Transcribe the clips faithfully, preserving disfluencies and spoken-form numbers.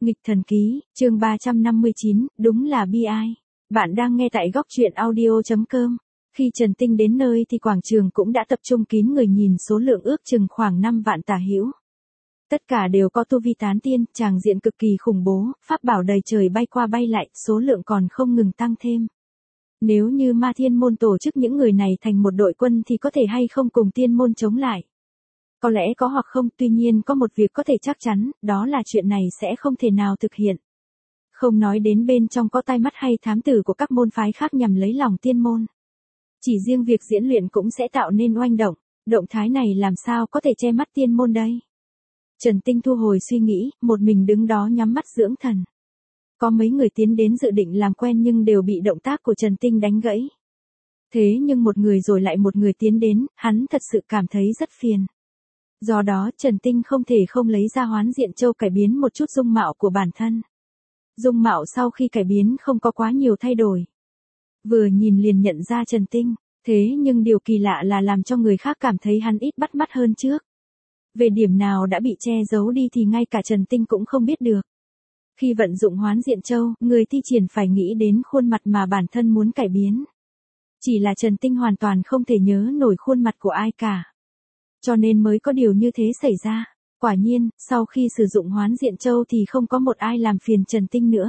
Nghịch thần ký, chương ba trăm năm mươi chín, đúng là bi ai. Bạn đang nghe tại góc truyện audio chấm com. Khi Trần Tinh đến nơi thì quảng trường cũng đã tập trung kín người nhìn, số lượng ước chừng khoảng năm vạn tả hữu. Tất cả đều có tu vi tán tiên, tràng diện cực kỳ khủng bố, pháp bảo đầy trời bay qua bay lại, số lượng còn không ngừng tăng thêm. Nếu như Ma Thiên môn tổ chức những người này thành một đội quân thì có thể hay không cùng tiên môn chống lại. Có lẽ có hoặc không, tuy nhiên có một việc có thể chắc chắn, đó là chuyện này sẽ không thể nào thực hiện. Không nói đến bên trong có tai mắt hay thám tử của các môn phái khác nhằm lấy lòng tiên môn. Chỉ riêng việc diễn luyện cũng sẽ tạo nên oanh động, động thái này làm sao có thể che mắt tiên môn đây. Trần Tinh thu hồi suy nghĩ, một mình đứng đó nhắm mắt dưỡng thần. Có mấy người tiến đến dự định làm quen nhưng đều bị động tác của Trần Tinh đánh gãy. Thế nhưng một người rồi lại một người tiến đến, hắn thật sự cảm thấy rất phiền. Do đó Trần Tinh không thể không lấy ra Hoán Diện Châu cải biến một chút dung mạo của bản thân. Dung mạo sau khi cải biến không có quá nhiều thay đổi. Vừa nhìn liền nhận ra Trần Tinh, thế nhưng điều kỳ lạ là làm cho người khác cảm thấy hắn ít bắt mắt hơn trước. Về điểm nào đã bị che giấu đi thì ngay cả Trần Tinh cũng không biết được. Khi vận dụng Hoán Diện Châu, người thi triển phải nghĩ đến khuôn mặt mà bản thân muốn cải biến. Chỉ là Trần Tinh hoàn toàn không thể nhớ nổi khuôn mặt của ai cả. Cho nên mới có điều như thế xảy ra. Quả nhiên, sau khi sử dụng Hoán Diện Châu thì không có một ai làm phiền Trần Tinh nữa.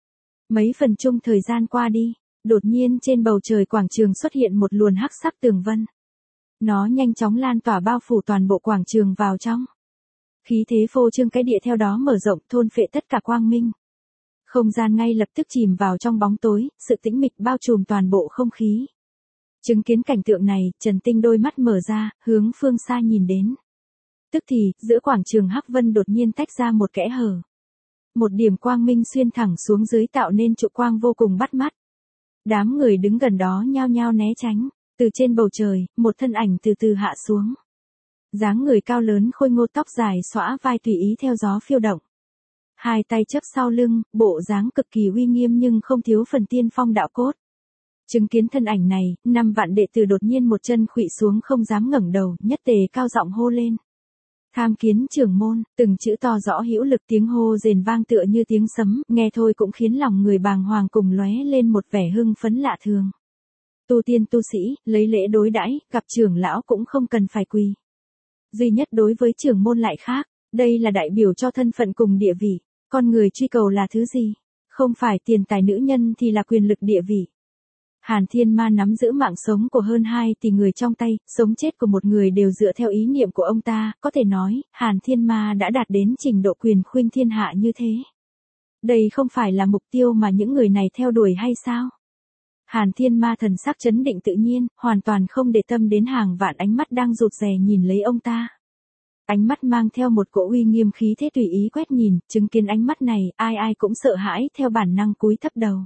Mấy phần chung thời gian qua đi, đột nhiên trên bầu trời quảng trường xuất hiện một luồn hắc sắc tường vân. Nó nhanh chóng lan tỏa bao phủ toàn bộ quảng trường vào trong. Khí thế phô trương cái địa theo đó mở rộng, thôn phệ tất cả quang minh. Không gian ngay lập tức chìm vào trong bóng tối, sự tĩnh mịch bao trùm toàn bộ không khí. Chứng kiến cảnh tượng này, Trần Tinh đôi mắt mở ra, hướng phương xa nhìn đến. Tức thì, giữa quảng trường hắc vân đột nhiên tách ra một kẽ hở. Một điểm quang minh xuyên thẳng xuống dưới tạo nên trụ quang vô cùng bắt mắt. Đám người đứng gần đó nhao nhao né tránh, từ trên bầu trời, một thân ảnh từ từ hạ xuống. Dáng người cao lớn khôi ngô, tóc dài xõa vai tùy ý theo gió phiêu động. Hai tay chấp sau lưng, bộ dáng cực kỳ uy nghiêm nhưng không thiếu phần tiên phong đạo cốt. Chứng kiến thân ảnh này, năm vạn đệ tử đột nhiên một chân khuỵu xuống không dám ngẩng đầu, nhất tề cao giọng hô lên. Tham kiến trưởng môn, từng chữ to rõ hữu lực, tiếng hô rền vang tựa như tiếng sấm, nghe thôi cũng khiến lòng người bàng hoàng cùng lóe lên một vẻ hưng phấn lạ thường. Tu tiên tu sĩ, lấy lễ đối đãi, gặp trưởng lão cũng không cần phải quỳ. Duy nhất đối với trưởng môn lại khác, đây là đại biểu cho thân phận cùng địa vị, con người truy cầu là thứ gì? Không phải tiền tài nữ nhân thì là quyền lực địa vị. Hàn Thiên Ma nắm giữ mạng sống của hơn hai tỷ người trong tay, sống chết của một người đều dựa theo ý niệm của ông ta, có thể nói, Hàn Thiên Ma đã đạt đến trình độ quyền khuynh thiên hạ như thế. Đây không phải là mục tiêu mà những người này theo đuổi hay sao? Hàn Thiên Ma thần sắc trấn định tự nhiên, hoàn toàn không để tâm đến hàng vạn ánh mắt đang rụt rè nhìn lấy ông ta. Ánh mắt mang theo một cỗ uy nghiêm khí thế tùy ý quét nhìn, chứng kiến ánh mắt này, ai ai cũng sợ hãi theo bản năng cúi thấp đầu.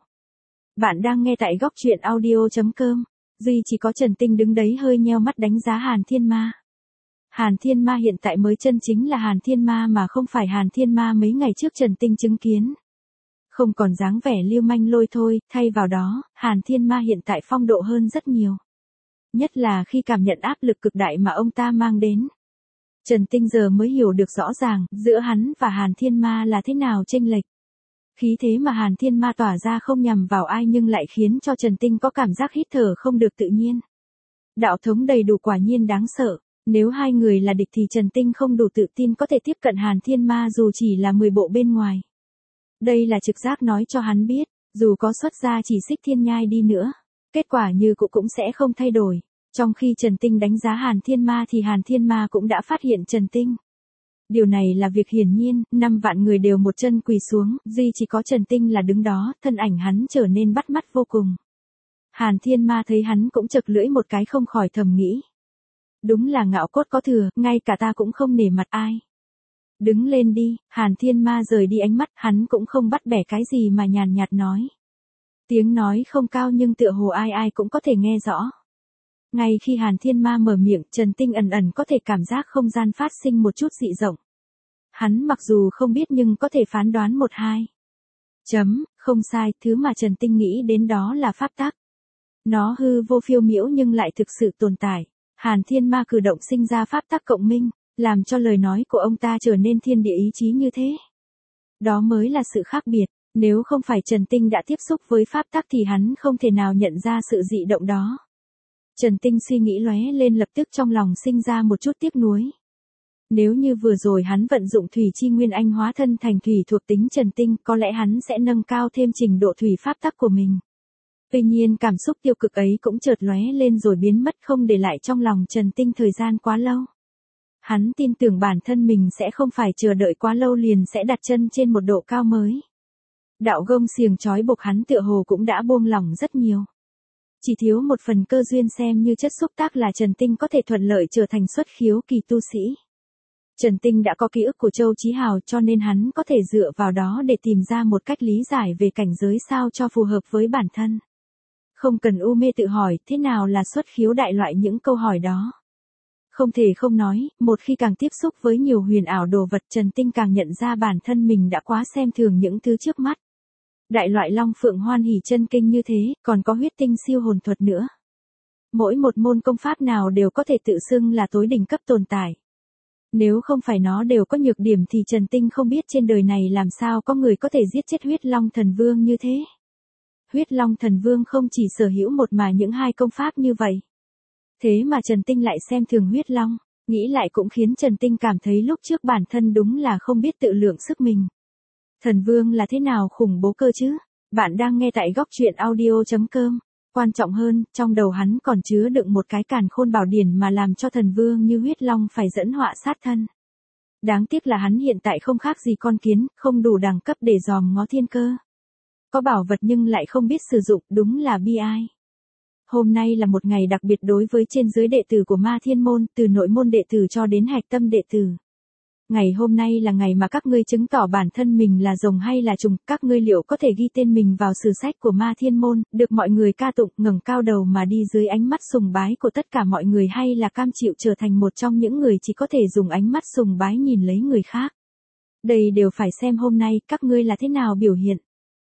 Bạn đang nghe tại góc truyện audio chấm com, duy chỉ có Trần Tinh đứng đấy hơi nheo mắt đánh giá Hàn Thiên Ma. Hàn Thiên Ma hiện tại mới chân chính là Hàn Thiên Ma mà không phải Hàn Thiên Ma mấy ngày trước Trần Tinh chứng kiến. Không còn dáng vẻ lưu manh lôi thôi, thay vào đó, Hàn Thiên Ma hiện tại phong độ hơn rất nhiều. Nhất là khi cảm nhận áp lực cực đại mà ông ta mang đến. Trần Tinh giờ mới hiểu được rõ ràng, giữa hắn và Hàn Thiên Ma là thế nào chênh lệch. Khí thế mà Hàn Thiên Ma tỏa ra không nhằm vào ai nhưng lại khiến cho Trần Tinh có cảm giác hít thở không được tự nhiên. Đạo thống đầy đủ quả nhiên đáng sợ, nếu hai người là địch thì Trần Tinh không đủ tự tin có thể tiếp cận Hàn Thiên Ma dù chỉ là mười bộ bên ngoài. Đây là trực giác nói cho hắn biết, dù có xuất ra chỉ xích thiên nhai đi nữa, kết quả như cũ cũng sẽ không thay đổi. Trong khi Trần Tinh đánh giá Hàn Thiên Ma thì Hàn Thiên Ma cũng đã phát hiện Trần Tinh. Điều này là việc hiển nhiên, năm vạn người đều một chân quỳ xuống, duy chỉ có Trần Tinh là đứng đó, thân ảnh hắn trở nên bắt mắt vô cùng. Hàn Thiên Ma thấy hắn cũng chật lưỡi một cái không khỏi thầm nghĩ. Đúng là ngạo cốt có thừa, ngay cả ta cũng không nể mặt ai. Đứng lên đi, Hàn Thiên Ma rời đi ánh mắt, hắn cũng không bắt bẻ cái gì mà nhàn nhạt nói. Tiếng nói không cao nhưng tựa hồ ai ai cũng có thể nghe rõ. Ngay khi Hàn Thiên Ma mở miệng, Trần Tinh ẩn ẩn có thể cảm giác không gian phát sinh một chút dị rộng. Hắn mặc dù không biết nhưng có thể phán đoán một hai. Chấm, không sai, thứ mà Trần Tinh nghĩ đến đó là pháp tắc. Nó hư vô phiêu miễu nhưng lại thực sự tồn tại. Hàn Thiên Ma cử động sinh ra pháp tắc cộng minh, làm cho lời nói của ông ta trở nên thiên địa ý chí như thế. Đó mới là sự khác biệt, nếu không phải Trần Tinh đã tiếp xúc với pháp tắc thì hắn không thể nào nhận ra sự dị động đó. Trần Tinh suy nghĩ lóe lên, lập tức trong lòng sinh ra một chút tiếc nuối. Nếu như vừa rồi hắn vận dụng thủy chi nguyên anh hóa thân thành thủy thuộc tính Trần Tinh, có lẽ hắn sẽ nâng cao thêm trình độ thủy pháp tắc của mình. Tuy nhiên cảm xúc tiêu cực ấy cũng chợt lóe lên rồi biến mất, không để lại trong lòng Trần Tinh thời gian quá lâu. Hắn tin tưởng bản thân mình sẽ không phải chờ đợi quá lâu liền sẽ đặt chân trên một độ cao mới. Đạo gông xiềng trói buộc hắn tựa hồ cũng đã buông lỏng rất nhiều. Chỉ thiếu một phần cơ duyên xem như chất xúc tác là Trần Tinh có thể thuận lợi trở thành xuất khiếu kỳ tu sĩ. Trần Tinh đã có ký ức của Châu Chí Hào cho nên hắn có thể dựa vào đó để tìm ra một cách lý giải về cảnh giới sao cho phù hợp với bản thân. Không cần u mê tự hỏi thế nào là xuất khiếu đại loại những câu hỏi đó. Không thể không nói, một khi càng tiếp xúc với nhiều huyền ảo đồ vật Trần Tinh càng nhận ra bản thân mình đã quá xem thường những thứ trước mắt. Đại loại long phượng hoan hỷ chân kinh như thế, còn có huyết tinh siêu hồn thuật nữa. Mỗi một môn công pháp nào đều có thể tự xưng là tối đỉnh cấp tồn tại. Nếu không phải nó đều có nhược điểm thì Trần Tinh không biết trên đời này làm sao có người có thể giết chết huyết long thần vương như thế. Huyết long thần vương không chỉ sở hữu một mà những hai công pháp như vậy. Thế mà Trần Tinh lại xem thường huyết long, nghĩ lại cũng khiến Trần Tinh cảm thấy lúc trước bản thân đúng là không biết tự lượng sức mình. Thần vương là thế nào khủng bố cơ chứ? Bạn đang nghe tại góc truyện audio chấm com. Quan trọng hơn, trong đầu hắn còn chứa đựng một cái càn khôn bảo điển mà làm cho thần vương như huyết long phải dẫn họa sát thân. Đáng tiếc là hắn hiện tại không khác gì con kiến, không đủ đẳng cấp để dòm ngó thiên cơ. Có bảo vật nhưng lại không biết sử dụng, đúng là bi ai. Hôm nay là một ngày đặc biệt đối với trên dưới đệ tử của Ma Thiên Môn, từ nội môn đệ tử cho đến hạch tâm đệ tử. Ngày hôm nay là ngày mà các ngươi chứng tỏ bản thân mình là rồng hay là trùng, các ngươi liệu có thể ghi tên mình vào sử sách của Ma Thiên Môn, được mọi người ca tụng, ngẩng cao đầu mà đi dưới ánh mắt sùng bái của tất cả mọi người, hay là cam chịu trở thành một trong những người chỉ có thể dùng ánh mắt sùng bái nhìn lấy người khác. Đây đều phải xem hôm nay các ngươi là thế nào biểu hiện.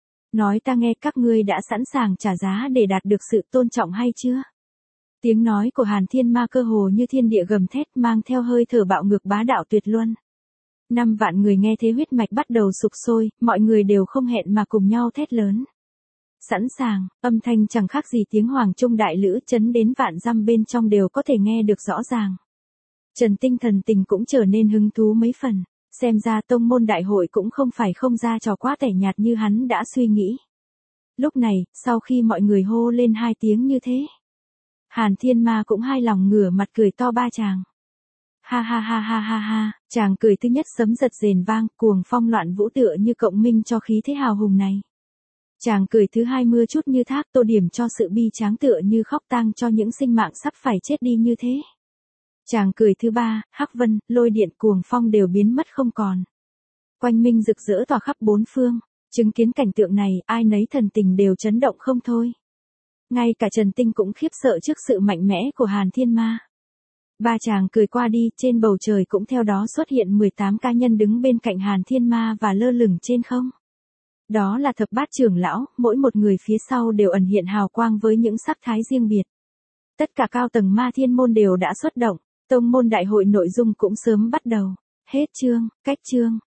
Nói ta nghe, các ngươi đã sẵn sàng trả giá để đạt được sự tôn trọng hay chưa? Tiếng nói của Hàn Thiên Ma cơ hồ như thiên địa gầm thét, mang theo hơi thở bạo ngược bá đạo tuyệt luân. Năm vạn người nghe thế huyết mạch bắt đầu sục sôi, mọi người đều không hẹn mà cùng nhau thét lớn. Sẵn sàng, âm thanh chẳng khác gì tiếng hoàng trung đại lữ, chấn đến vạn dặm bên trong đều có thể nghe được rõ ràng. Trần Tinh thần tình cũng trở nên hứng thú mấy phần, xem ra tông môn đại hội cũng không phải không ra trò quá tẻ nhạt như hắn đã suy nghĩ. Lúc này, sau khi mọi người hô lên hai tiếng như thế, Hàn Thiên Ma cũng hai lòng ngửa mặt cười to ba tràng. Ha ha ha ha ha ha, chàng cười thứ nhất sấm giật rền vang, cuồng phong loạn vũ tựa như cộng minh cho khí thế hào hùng này. Chàng cười thứ hai mưa chút như thác, tô điểm cho sự bi tráng tựa như khóc tang cho những sinh mạng sắp phải chết đi như thế. Chàng cười thứ ba, hắc vân, lôi điện cuồng phong đều biến mất không còn. Quanh minh rực rỡ tỏa khắp bốn phương, chứng kiến cảnh tượng này, ai nấy thần tình đều chấn động không thôi. Ngay cả Trần Tinh cũng khiếp sợ trước sự mạnh mẽ của Hàn Thiên Ma. Ba chàng cười qua đi, trên bầu trời cũng theo đó xuất hiện mười tám cá nhân đứng bên cạnh Hàn Thiên Ma và lơ lửng trên không. Đó là thập bát trưởng lão, mỗi một người phía sau đều ẩn hiện hào quang với những sắc thái riêng biệt. Tất cả cao tầng Ma Thiên Môn đều đã xuất động, tông môn đại hội nội dung cũng sớm bắt đầu. Hết chương, cách chương.